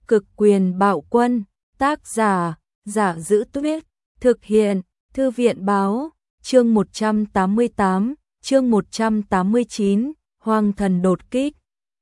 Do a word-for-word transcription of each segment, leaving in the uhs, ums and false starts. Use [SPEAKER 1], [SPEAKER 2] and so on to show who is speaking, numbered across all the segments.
[SPEAKER 1] Cực quyền bạo quân, tác giả, Giả Giữ Tuyết, thực hiện, Thư viện báo, chương một trăm tám mươi tám, chương một trăm tám mươi chín, Hoang thần đột kích.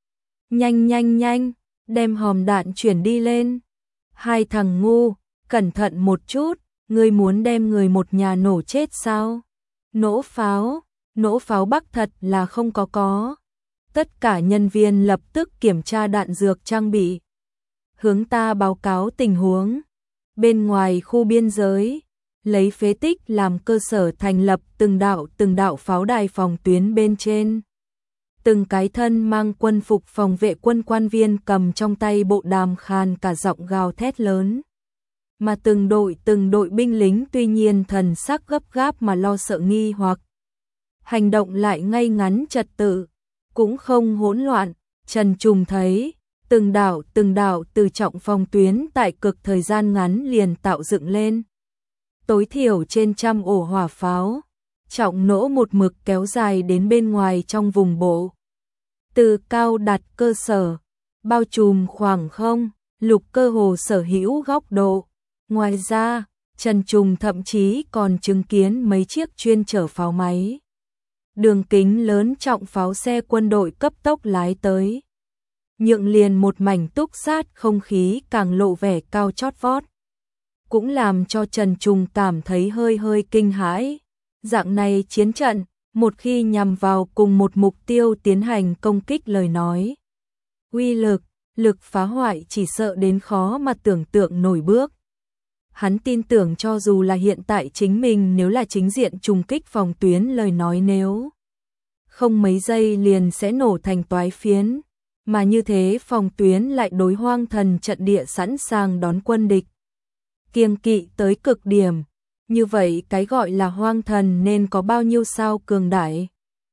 [SPEAKER 1] Nhanh nhanh nhanh, đem hòm đạn chuyển đi lên. Hai thằng ngu, cẩn thận một chút, ngươi muốn đem người một nhà nổ chết sao? Nổ pháo, nổ pháo Bắc thật là không có có. Tất cả nhân viên lập tức kiểm tra đạn dược trang bị. Hướng ta báo cáo tình huống. Bên ngoài khu biên giới, lấy phế tích làm cơ sở thành lập từng đạo từng đạo pháo đài phòng tuyến bên trên. Từng cái thân mang quân phục phòng vệ quân quan viên cầm trong tay bộ đàm khàn cả giọng gào thét lớn. Mà từng đội từng đội binh lính tuy nhiên thần sắc gấp gáp mà lo sợ nghi hoặc. Hành động lại ngay ngắn trật tự, cũng không hỗn loạn. Trần Trùng thấy từng đạo từng đạo từ trọng phòng tuyến tại cực thời gian ngắn liền tạo dựng lên. Tối thiểu trên trăm ổ hỏa pháo, trọng nỗ một mực kéo dài đến bên ngoài trong vùng bộ. Từ cao đặt cơ sở, bao trùm khoảng không, lục cơ hồ sở hữu góc độ. Ngoài ra, Trần Trùng thậm chí còn chứng kiến mấy chiếc chuyên chở pháo máy. Đường kính lớn trọng pháo xe quân đội cấp tốc lái tới. Nhượng liền một mảnh túc sát không khí càng lộ vẻ cao chót vót. Cũng làm cho Trần Trùng cảm thấy hơi hơi kinh hãi. Dạng này chiến trận, một khi nhằm vào cùng một mục tiêu tiến hành công kích lời nói. Uy lực, lực phá hoại chỉ sợ đến khó mà tưởng tượng nổi bước. Hắn tin tưởng cho dù là hiện tại chính mình nếu là chính diện trùng kích phòng tuyến lời nói nếu không mấy giây liền sẽ nổ thành toái phiến. Mà như thế phòng tuyến lại đối hoang thần trận địa sẵn sàng đón quân địch. Kiêng kỵ tới cực điểm. Như vậy cái gọi là hoang thần nên có bao nhiêu sao cường đại.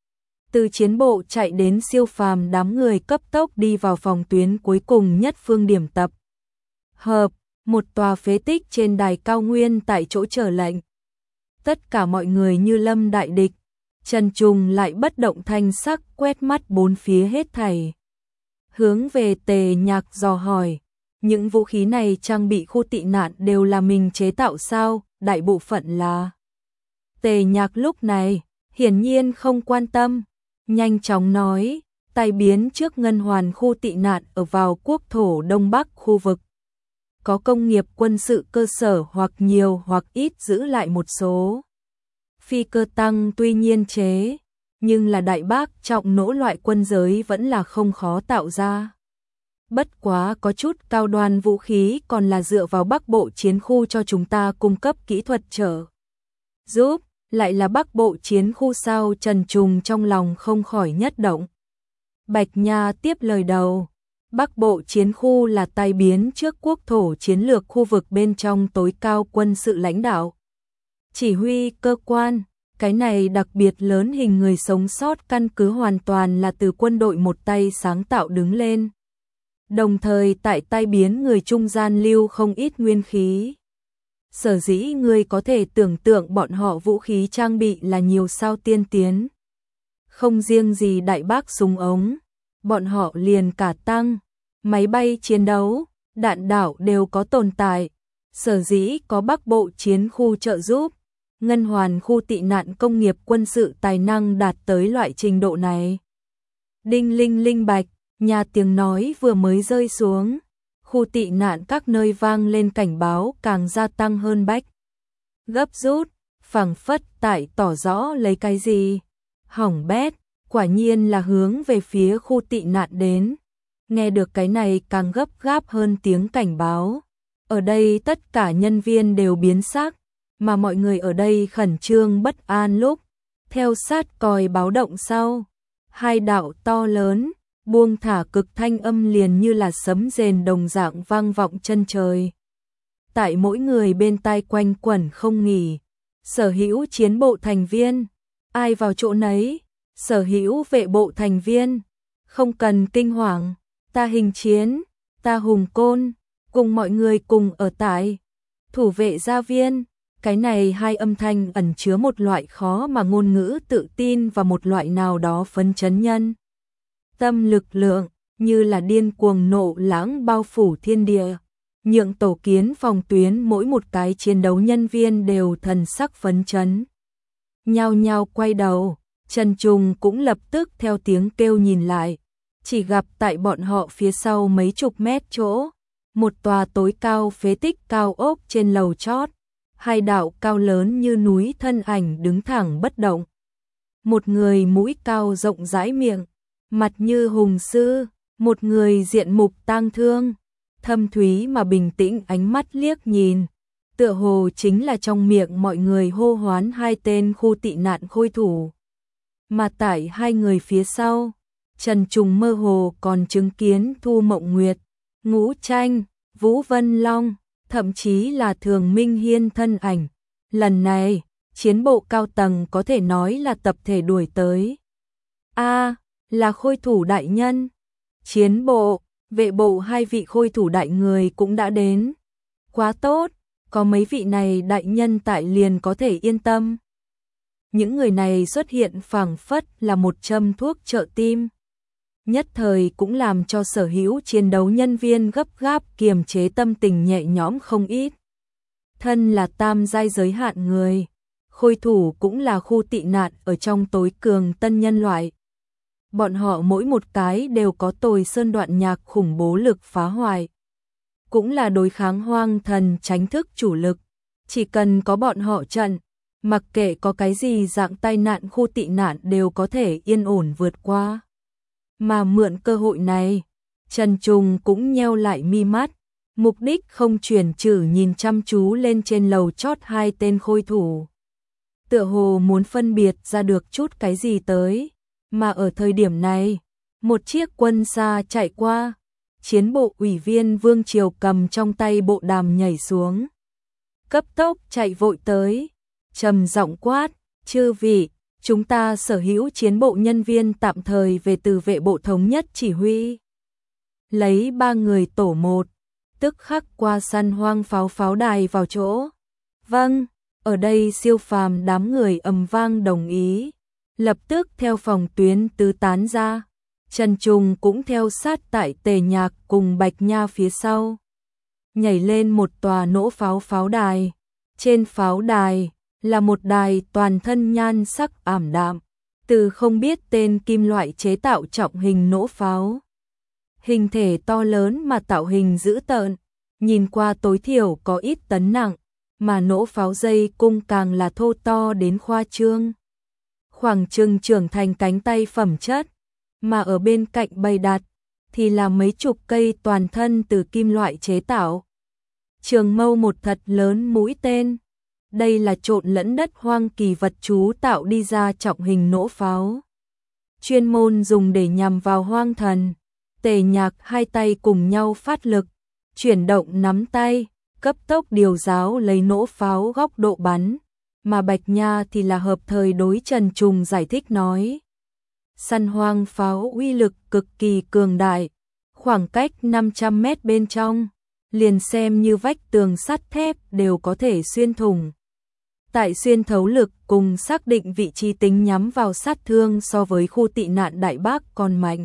[SPEAKER 1] Từ chiến bộ chạy đến siêu phàm đám người cấp tốc đi vào phòng tuyến cuối cùng nhất phương điểm tập. Hợp, một tòa phế tích trên đài cao nguyên tại chỗ chờ lệnh. Tất cả mọi người như lâm đại địch. Trần Trùng lại bất động thanh sắc quét mắt bốn phía hết thảy. Hướng về Tề Nhạc dò hỏi, những vũ khí này trang bị khu tị nạn đều là mình chế tạo sao? Đại bộ phận là. Tề Nhạc lúc này, hiển nhiên không quan tâm, nhanh chóng nói, tai biến trước ngân hoàn khu tị nạn ở vào quốc thổ Đông Bắc khu vực. Có công nghiệp quân sự cơ sở hoặc nhiều hoặc ít giữ lại một số. Phi cơ tăng tuy nhiên chế, nhưng là đại bác trọng nỗ loại quân giới vẫn là không khó tạo ra. Bất quá có chút cao đoan vũ khí còn là dựa vào Bắc Bộ chiến khu cho chúng ta cung cấp kỹ thuật trợ giúp, lại là Bắc Bộ chiến khu sao? Trần Trùng trong lòng không khỏi nhất động. Bạch Nha tiếp lời đầu, Bắc Bộ chiến khu là tai biến trước quốc thổ chiến lược khu vực bên trong tối cao quân sự lãnh đạo. Chỉ huy cơ quan, cái này đặc biệt lớn hình người sống sót căn cứ hoàn toàn là từ quân đội một tay sáng tạo đứng lên. Đồng thời tại tai biến người trung gian lưu không ít nguyên khí. Sở dĩ người có thể tưởng tượng bọn họ vũ khí trang bị là nhiều sao tiên tiến. Không riêng gì đại bác súng ống, bọn họ liền cả tăng, máy bay chiến đấu, đạn đảo đều có tồn tại. Sở dĩ có Bắc Bộ chiến khu trợ giúp, ngân hoàn khu tị nạn công nghiệp quân sự tài năng đạt tới loại trình độ này. Đinh linh linh bạch. Nhà tiếng nói vừa mới rơi xuống, khu tị nạn các nơi vang lên cảnh báo càng gia tăng hơn bách. Gấp rút, phảng phất tại tỏ rõ lấy cái gì. Hỏng bét, quả nhiên là hướng về phía khu tị nạn đến. Nghe được cái này càng gấp gáp hơn tiếng cảnh báo. Ở đây tất cả nhân viên đều biến sắc, mà mọi người ở đây khẩn trương bất an lúc. Theo sát còi báo động sau, hai đạo to lớn. Buông thả cực thanh âm liền như là sấm rền đồng dạng vang vọng chân trời. Tại mỗi người bên tai quanh quẩn không nghỉ. Sở hữu chiến bộ thành viên, ai vào chỗ nấy, sở hữu vệ bộ thành viên, không cần kinh hoàng, ta hình chiến, ta hùng côn, cùng mọi người cùng ở tại thủ vệ gia viên. Cái này hai âm thanh ẩn chứa một loại khó mà ngôn ngữ tự tin và một loại nào đó phấn chấn nhân tâm lực lượng. như là điên cuồng nộ lãng bao phủ thiên địa, nhượng tổ kiến phòng tuyến mỗi một cái chiến đấu nhân viên đều thần sắc phấn chấn. Nhao nhao quay đầu, Trần Trùng cũng lập tức theo tiếng kêu nhìn lại, chỉ gặp tại bọn họ phía sau mấy chục mét chỗ, một tòa tối cao phế tích cao ốc trên lầu chót, hai đạo cao lớn như núi thân ảnh đứng thẳng bất động. Một người mũi cao rộng rãi miệng, mặt như hùng sư, một người diện mục tang thương, thâm thúy mà bình tĩnh ánh mắt liếc nhìn, tựa hồ chính là trong miệng mọi người hô hoán hai tên khu tị nạn khôi thủ. Mà tại hai người phía sau, Trần Trùng mơ hồ còn chứng kiến Thu Mộng Nguyệt, Ngũ Tranh, Vũ Vân Long, thậm chí là Thường Minh Hiên thân ảnh. Lần này, chiến bộ cao tầng có thể nói là tập thể đuổi tới. A, là khôi thủ đại nhân. Chiến bộ, vệ bộ hai vị khôi thủ đại người cũng đã đến. Quá tốt, có mấy vị này đại nhân tại liền có thể yên tâm. Những người này xuất hiện phảng phất là một châm thuốc trợ tim. Nhất thời cũng làm cho sở hữu chiến đấu nhân viên gấp gáp kiềm chế tâm tình nhẹ nhõm không ít. Thân là tam giai giới hạn người, khôi thủ cũng là khu tị nạn ở trong tối cường tân nhân loại. Bọn họ mỗi một cái đều có tồi sơn đoạn nhạc khủng bố lực phá hoại. Cũng là đối kháng hoang thần tránh thức chủ lực. Chỉ cần có bọn họ trận, mặc kệ có cái gì dạng tai nạn khu tị nạn đều có thể yên ổn vượt qua. Mà mượn cơ hội này, Trần Trùng cũng nheo lại mi mắt, mục đích không chuyển trừ nhìn chăm chú lên trên lầu chót hai tên khôi thủ. Tựa hồ muốn phân biệt ra được chút cái gì tới, mà ở thời điểm này, một chiếc quân xa chạy qua, chiến bộ ủy viên Vương Triều cầm trong tay bộ đàm nhảy xuống. Cấp tốc chạy vội tới, trầm giọng quát, chư vị, chúng ta sở hữu chiến bộ nhân viên tạm thời về từ vệ bộ thống nhất chỉ huy. Lấy ba người tổ một, tức khắc qua săn hoang pháo pháo đài vào chỗ. Vâng, ở đây siêu phàm đám người ầm vang đồng ý, lập tức theo phòng tuyến tứ tán ra. Trần Trùng cũng theo sát tại Tề Nhạc cùng Bạch Nha phía sau. Nhảy lên một tòa nỗ pháo pháo đài. Trên pháo đài là một đài toàn thân nhan sắc ảm đạm, từ không biết tên kim loại chế tạo trọng hình nỗ pháo. Hình thể to lớn mà tạo hình dữ tợn, nhìn qua tối thiểu có ít tấn nặng, mà nỗ pháo dây cung càng là thô to đến khoa trương. Khoảng chừng trưởng thành cánh tay phẩm chất, mà ở bên cạnh bày đặt thì là mấy chục cây toàn thân từ kim loại chế tạo. Trường mâu một thật lớn mũi tên. Đây là trộn lẫn đất hoang kỳ vật chú tạo đi ra trọng hình nỗ pháo. Chuyên môn dùng để nhằm vào hoang thần. Tề Nhạc hai tay cùng nhau phát lực, chuyển động nắm tay, cấp tốc điều giáo lấy nỗ pháo góc độ bắn. Mà Bạch Nha thì là hợp thời đối Trần Trùng giải thích nói. Săn hoang pháo uy lực cực kỳ cường đại, khoảng cách năm trăm mét bên trong, liền xem như vách tường sắt thép đều có thể xuyên thủng. Tại xuyên thấu lực cùng xác định vị trí tính nhắm vào sát thương so với khu tị nạn Đại Bác còn mạnh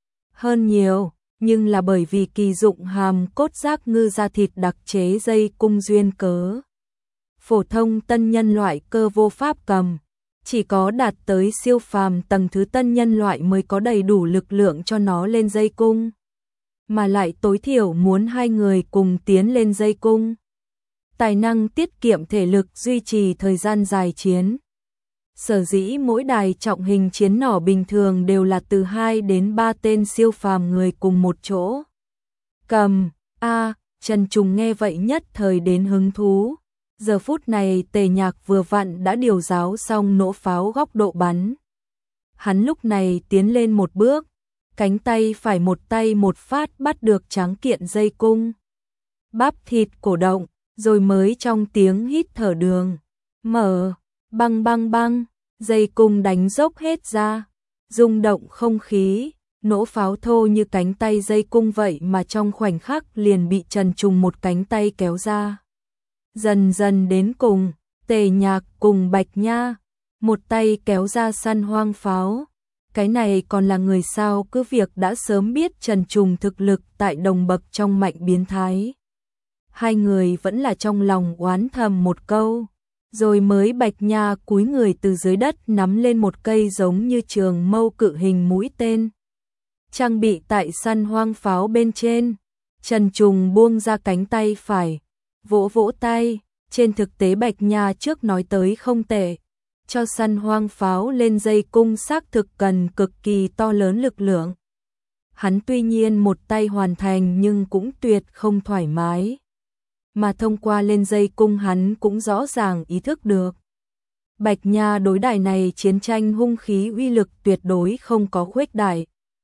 [SPEAKER 1] hơn nhiều, nhưng là bởi vì kỳ dụng hàm cốt giác ngư da thịt đặc chế dây cung duyên cớ. Phổ thông tân nhân loại cơ vô pháp cầm, chỉ có đạt tới siêu phàm tầng thứ tân nhân loại mới có đầy đủ lực lượng cho nó lên dây cung. Mà lại tối thiểu muốn hai người cùng tiến lên dây cung. Tài năng tiết kiệm thể lực duy trì thời gian dài chiến. Sở dĩ mỗi đài trọng hình chiến nỏ bình thường đều là từ hai đến ba tên siêu phàm người cùng một chỗ. Cầm, a, Trần Trùng nghe vậy nhất thời đến hứng thú. Giờ phút này Tề Nhạc vừa vặn đã điều giáo xong nỗ pháo góc độ bắn. Hắn lúc này tiến lên một bước, cánh tay phải một tay một phát bắt được tráng kiện dây cung. Bắp thịt cổ động, rồi mới trong tiếng hít thở đường. Mở, băng băng băng, dây cung đánh dốc hết ra, rung động không khí, nỗ pháo thô như cánh tay dây cung vậy mà trong khoảnh khắc liền bị Trần Trùng một cánh tay kéo ra. Dần dần đến cùng, Tề Nhạc cùng Bạch Nha, một tay kéo ra săn hoang pháo, cái này còn là người sao, cứ việc đã sớm biết Trần Trùng thực lực tại đồng bậc trong mạnh biến thái. Hai người vẫn là trong lòng oán thầm một câu, rồi mới Bạch Nha cúi người từ dưới đất nắm lên một cây giống như trường mâu cự hình mũi tên. Trang bị tại săn hoang pháo bên trên, Trần Trùng buông ra cánh tay phải, vỗ vỗ tay, trên thực tế Bạch Nha trước nói tới không tệ. Cho săn hoang pháo lên dây cung xác thực cần cực kỳ to lớn lực lượng. Hắn tuy nhiên một tay hoàn thành nhưng cũng tuyệt không thoải mái. Mà thông qua lên dây cung hắn cũng rõ ràng ý thức được. Bạch Nha đối đài này chiến tranh hung khí uy lực tuyệt đối không có khuếch đại.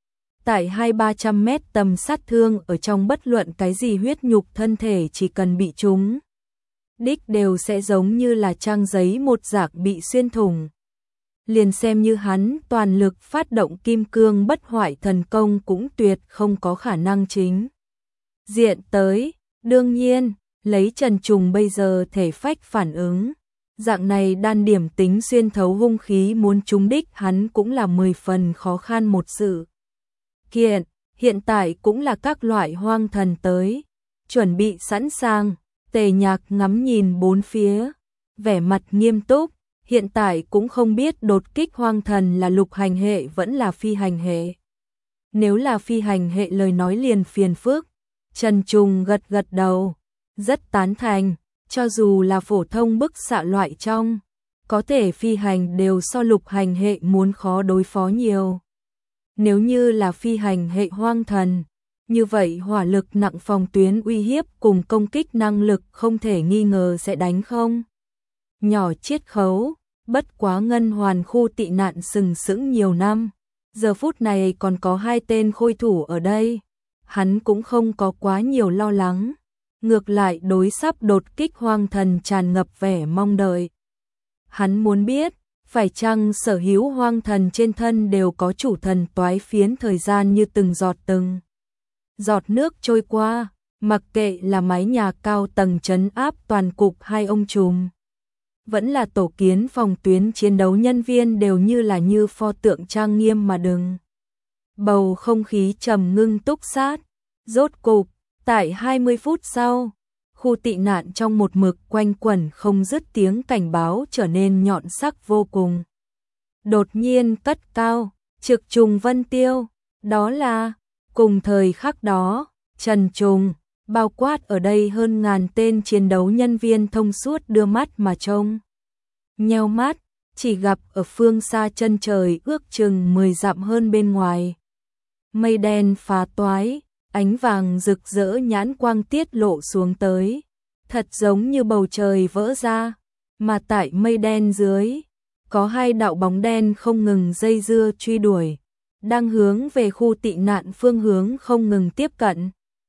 [SPEAKER 1] Tại hai ba trăm mét tầm sát thương ở trong bất luận cái gì huyết nhục thân thể chỉ cần bị trúng. Đích đều sẽ giống như là trang giấy một rạc bị xuyên thủng. Liền xem như hắn toàn lực phát động kim cương bất hoại thần công cũng tuyệt không có khả năng chính diện tới. Đương nhiên, lấy Trần Trùng bây giờ thể phách phản ứng, dạng này đan điểm tính xuyên thấu hung khí muốn trúng đích hắn cũng là mười phần khó khăn một sự kiện. Hiện tại cũng là các loại hoang thần tới, chuẩn bị sẵn sàng. Tề Nhạc ngắm nhìn bốn phía, vẻ mặt nghiêm túc, hiện tại cũng không biết đột kích hoang thần là lục hành hệ vẫn là phi hành hệ. Nếu là phi hành hệ lời nói liền phiền phức. Trần Trùng gật gật đầu, rất tán thành, cho dù là phổ thông bức xạ loại trong, có thể phi hành đều so lục hành hệ muốn khó đối phó nhiều. Nếu như là phi hành hệ hoang thần, như vậy hỏa lực nặng phòng tuyến uy hiếp cùng công kích năng lực không thể nghi ngờ sẽ đánh không nhỏ chiết khấu. Bất quá Ngân Hoàn khu tị nạn sừng sững nhiều năm, giờ phút này còn có hai tên khôi thủ ở đây, hắn cũng không có quá nhiều lo lắng, ngược lại đối sắp đột kích hoang thần tràn ngập vẻ mong đợi. Hắn muốn biết, phải chăng sở hữu hoang thần trên thân đều có chủ thần toái phiến thời gian như từng giọt từng giọt nước trôi qua, mặc kệ là mái nhà cao tầng trấn áp toàn cục hai ông trùm, vẫn là tổ kiến phòng tuyến chiến đấu nhân viên đều như là như pho tượng trang nghiêm mà đứng. Bầu không khí trầm ngưng túc sát, rốt cục, tại hai mươi phút sau, khu tị nạn trong một mực quanh quẩn không dứt tiếng cảnh báo trở nên nhọn sắc vô cùng. Đột nhiên cất cao, trực trùng vân tiêu, đó là. Cùng thời khắc đó, Trần Trùng, bao quát ở đây hơn ngàn tên chiến đấu nhân viên thông suốt đưa mắt mà trông. Nheo mắt, chỉ gặp ở phương xa chân trời ước chừng mười dặm hơn bên ngoài. Mây đen phá toái, ánh vàng rực rỡ nhãn quang tiết lộ xuống tới. Thật giống như bầu trời vỡ ra, mà tại mây đen dưới, có hai đạo bóng đen không ngừng dây dưa truy đuổi. Đang hướng về khu tị nạn phương hướng không ngừng tiếp cận.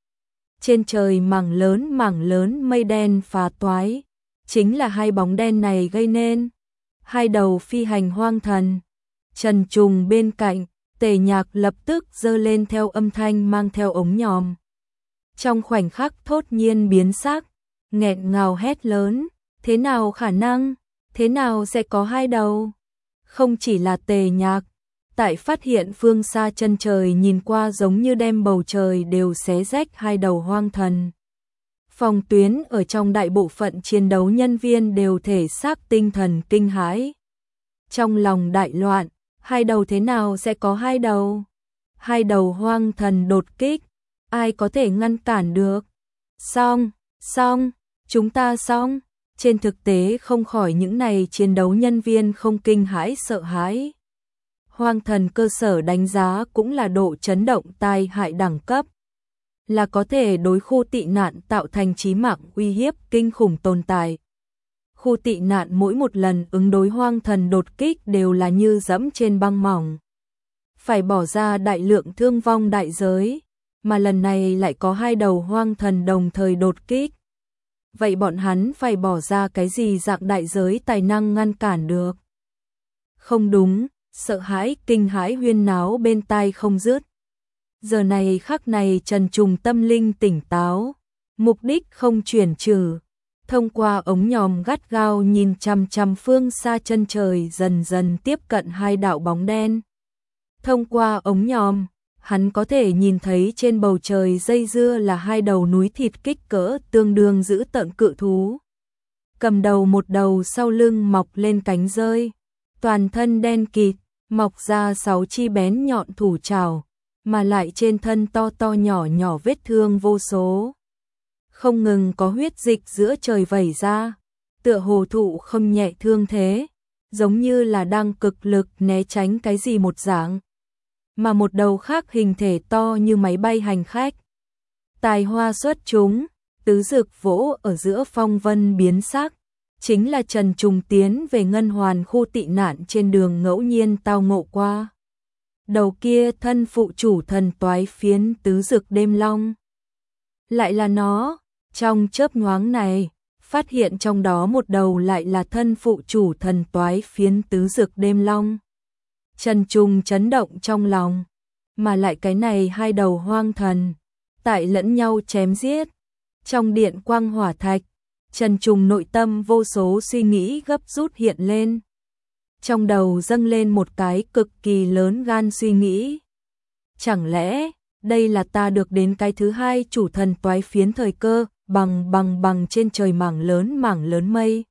[SPEAKER 1] Trên trời mảng lớn mảng lớn mây đen phá toái, chính là hai bóng đen này gây nên. Hai đầu phi hành hoang thần. Trần Trùng bên cạnh, Tề Nhạc lập tức giơ lên theo âm thanh mang theo ống nhòm. Trong khoảnh khắc thốt nhiên biến sắc, nghẹn ngào hét lớn, thế nào khả năng, thế nào sẽ có hai đầu? Không chỉ là Tề Nhạc, tại phát hiện phương xa chân trời nhìn qua giống như đem bầu trời đều xé rách hai đầu hoang thần. Phòng tuyến ở trong đại bộ phận chiến đấu nhân viên đều thể xác tinh thần kinh hãi. Trong lòng đại loạn, hai đầu thế nào sẽ có hai đầu? Hai đầu hoang thần đột kích, ai có thể ngăn cản được? Xong, xong, chúng ta xong. Trên thực tế không khỏi những này chiến đấu nhân viên không kinh hãi sợ hãi. Hoang thần cơ sở đánh giá cũng là độ chấn động tai hại đẳng cấp, là có thể đối khu tị nạn tạo thành chí mạng uy hiếp kinh khủng tồn tại. Khu tị nạn mỗi một lần ứng đối hoang thần đột kích đều là như dẫm trên băng mỏng, phải bỏ ra đại lượng thương vong đại giới, mà lần này lại có hai đầu hoang thần đồng thời đột kích. Vậy bọn hắn phải bỏ ra cái gì dạng đại giới tài năng ngăn cản được? Không đúng. Sợ hãi, kinh hãi huyên náo bên tai không dứt. Giờ này khắc này Trần Trùng tâm linh tỉnh táo, mục đích không chuyển trừ, thông qua ống nhòm gắt gao nhìn chằm chằm phương xa chân trời dần dần tiếp cận hai đạo bóng đen. Thông qua ống nhòm, hắn có thể nhìn thấy trên bầu trời dây dưa là hai đầu núi thịt kích cỡ tương đương dữ tợn cự thú. Cầm đầu một đầu sau lưng mọc lên cánh rơi, toàn thân đen kịt, mọc ra sáu chi bén nhọn thủ trảo, mà lại trên thân to to nhỏ nhỏ vết thương vô số. Không ngừng có huyết dịch giữa trời vẩy ra, tựa hồ thụ không nhẹ thương thế, giống như là đang cực lực né tránh cái gì một dạng. Mà một đầu khác hình thể to như máy bay hành khách. Tài hoa xuất chúng, tứ dực vỗ ở giữa phong vân biến sắc, chính là Trần Trùng tiến về ngân hoàn khu tị nạn trên đường ngẫu nhiên tao ngộ qua. Đầu kia thân phụ chủ thần toái phiến tứ dực đêm long. Lại là nó, trong chớp nhoáng này, phát hiện trong đó một đầu lại là thân phụ chủ thần toái phiến tứ dực đêm long. Trần Trùng chấn động trong lòng, mà lại cái này hai đầu hoang thần, tại lẫn nhau chém giết. Trong điện quang hỏa thạch, Trần Trùng nội tâm vô số suy nghĩ gấp rút hiện lên. Trong đầu dâng lên một cái cực kỳ lớn gan suy nghĩ. Chẳng lẽ, đây là ta được đến cái thứ hai chủ thần toái phiến thời cơ, bằng bằng bằng trên trời mảng lớn mảng lớn mây.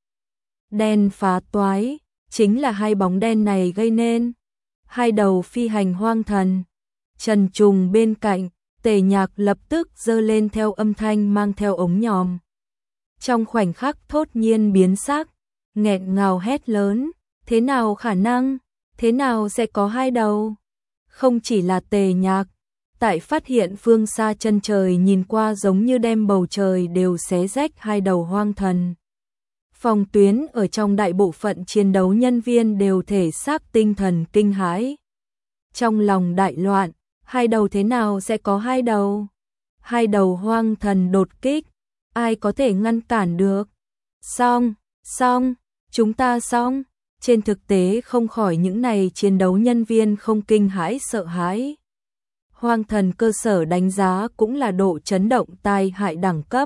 [SPEAKER 1] Đen phá toái, chính là hai bóng đen này gây nên. Hai đầu phi hành hoang thần. Trần Trùng bên cạnh, Tề Nhạc lập tức giơ lên theo âm thanh mang theo ống nhòm. Trong khoảnh khắc thốt nhiên biến sắc, nghẹn ngào hét lớn, thế nào khả năng, thế nào sẽ có hai đầu? Không chỉ là Tề Nhạc, tại phát hiện phương xa chân trời nhìn qua giống như đem bầu trời đều xé rách hai đầu hoang thần. Phòng tuyến ở trong đại bộ phận chiến đấu nhân viên đều thể xác tinh thần kinh hãi. Trong lòng đại loạn, hai đầu thế nào sẽ có hai đầu? Hai đầu hoang thần đột kích, ai có thể ngăn cản được? Xong, xong, chúng ta xong. Trên thực tế không khỏi những này chiến đấu nhân viên không kinh hãi sợ hãi. Hoang thần cơ sở đánh giá cũng là độ chấn động tai hại đẳng cấp.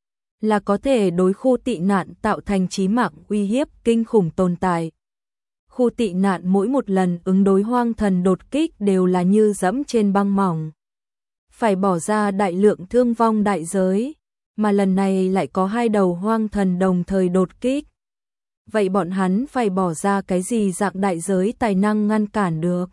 [SPEAKER 1] Là có thể đối khu tị nạn tạo thành chí mạng uy hiếp kinh khủng tồn tại. Khu tị nạn mỗi một lần ứng đối hoang thần đột kích đều là như dẫm trên băng mỏng. Phải bỏ ra đại lượng thương vong đại giới, mà lần này lại có hai đầu hoang thần đồng thời đột kích. Vậy bọn hắn phải bỏ ra cái gì dạng đại giới tài năng ngăn cản được?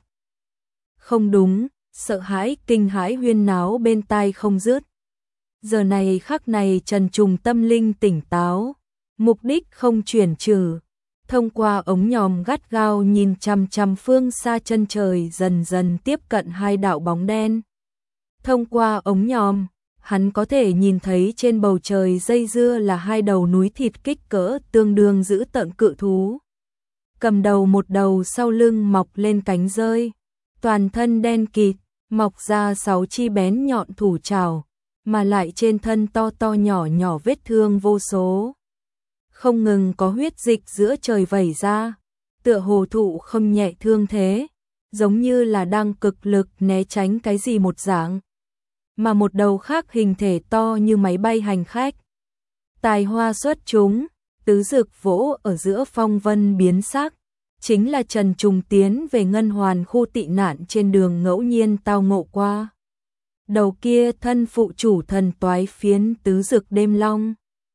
[SPEAKER 1] Không đúng, sợ hãi kinh hãi huyên náo bên tai không dứt. Giờ này khắc này Trần Trùng tâm linh tỉnh táo, mục đích không chuyển trừ. Thông qua ống nhòm gắt gao nhìn chằm chằm phương xa chân trời dần dần tiếp cận hai đạo bóng đen. Thông qua ống nhòm, hắn có thể nhìn thấy trên bầu trời dây dưa là hai đầu núi thịt kích cỡ tương đương dữ tợn cự thú. Cầm đầu một đầu sau lưng mọc lên cánh rơi, toàn thân đen kịt, mọc ra sáu chi bén nhọn thủ trảo, mà lại trên thân to to nhỏ nhỏ vết thương vô số. Không ngừng có huyết dịch giữa trời vẩy ra, tựa hồ thụ không nhẹ thương thế, giống như là đang cực lực né tránh cái gì một dạng. Mà một đầu khác hình thể to như máy bay hành khách. Tài hoa xuất chúng, tứ dực vỗ ở giữa phong vân biến sắc, chính là Trần Trùng tiến về ngân hoàn khu tị nạn trên đường ngẫu nhiên tao ngộ qua. Đầu kia thân phụ chủ thần toái phiến tứ dực đêm long.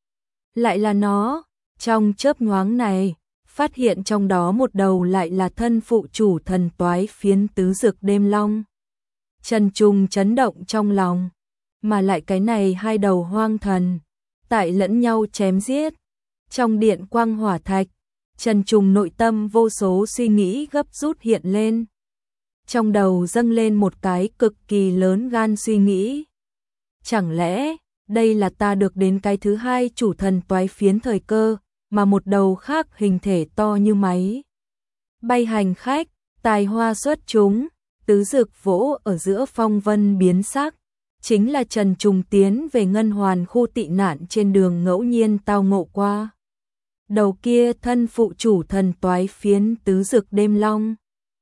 [SPEAKER 1] Lại là nó, trong chớp nhoáng này, phát hiện trong đó một đầu lại là thân phụ chủ thần toái phiến tứ dực đêm long. Trần Trùng chấn động trong lòng, mà lại cái này hai đầu hoang thần, tại lẫn nhau chém giết. Trong điện quang hỏa thạch, Trần Trùng nội tâm vô số suy nghĩ gấp rút hiện lên. Trong đầu dâng lên một cái cực kỳ lớn gan suy nghĩ. Chẳng lẽ, đây là ta được đến cái thứ hai chủ thần toái phiến thời cơ, mà một đầu khác hình thể to như máy bay hành khách, tài hoa xuất chúng, tứ dực vỗ ở giữa phong vân biến sắc, chính là Trần Trùng tiến về ngân hoàn khu tị nạn trên đường ngẫu nhiên tao ngộ qua. Đầu kia thân phụ chủ thần toái phiến tứ dực đêm long.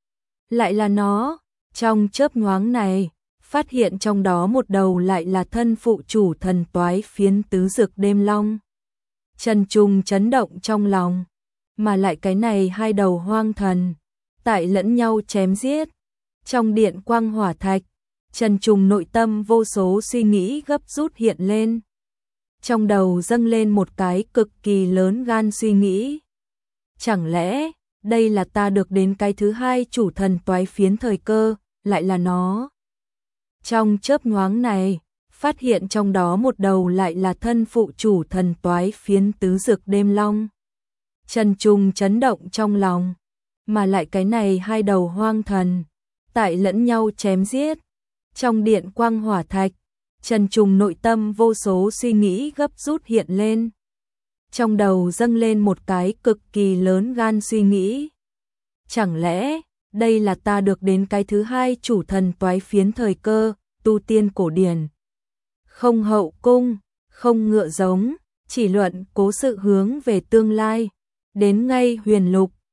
[SPEAKER 1] Lại là nó, trong chớp nhoáng này, phát hiện trong đó một đầu lại là thân phụ chủ thần toái phiến tứ dực đêm long. Trần Trùng chấn động trong lòng, mà lại cái này hai đầu hoang thần, tại lẫn nhau chém giết. Trong điện quang hỏa thạch, Trần Trùng nội tâm vô số suy nghĩ gấp rút hiện lên. Trong đầu dâng lên một cái cực kỳ lớn gan suy nghĩ. Chẳng lẽ, đây là ta được đến cái thứ hai chủ thần toái phiến thời cơ, lại là nó. Trong chớp nhoáng này, phát hiện trong đó một đầu lại là thân phụ chủ thần toái phiến tứ dực đêm long. Trần Trùng chấn động trong lòng, mà lại cái này hai đầu hoang thần, tại lẫn nhau chém giết. Trong điện quang hỏa thạch, Trần Trùng nội tâm vô số suy nghĩ gấp rút hiện lên. Trong đầu dâng lên một cái cực kỳ lớn gan suy nghĩ. Chẳng lẽ, đây là ta được đến cái thứ hai chủ thần toái phiến thời cơ, tu tiên cổ điển. Không hậu cung, không ngựa giống, chỉ luận cố sự hướng về tương lai. Đến ngay huyền lục,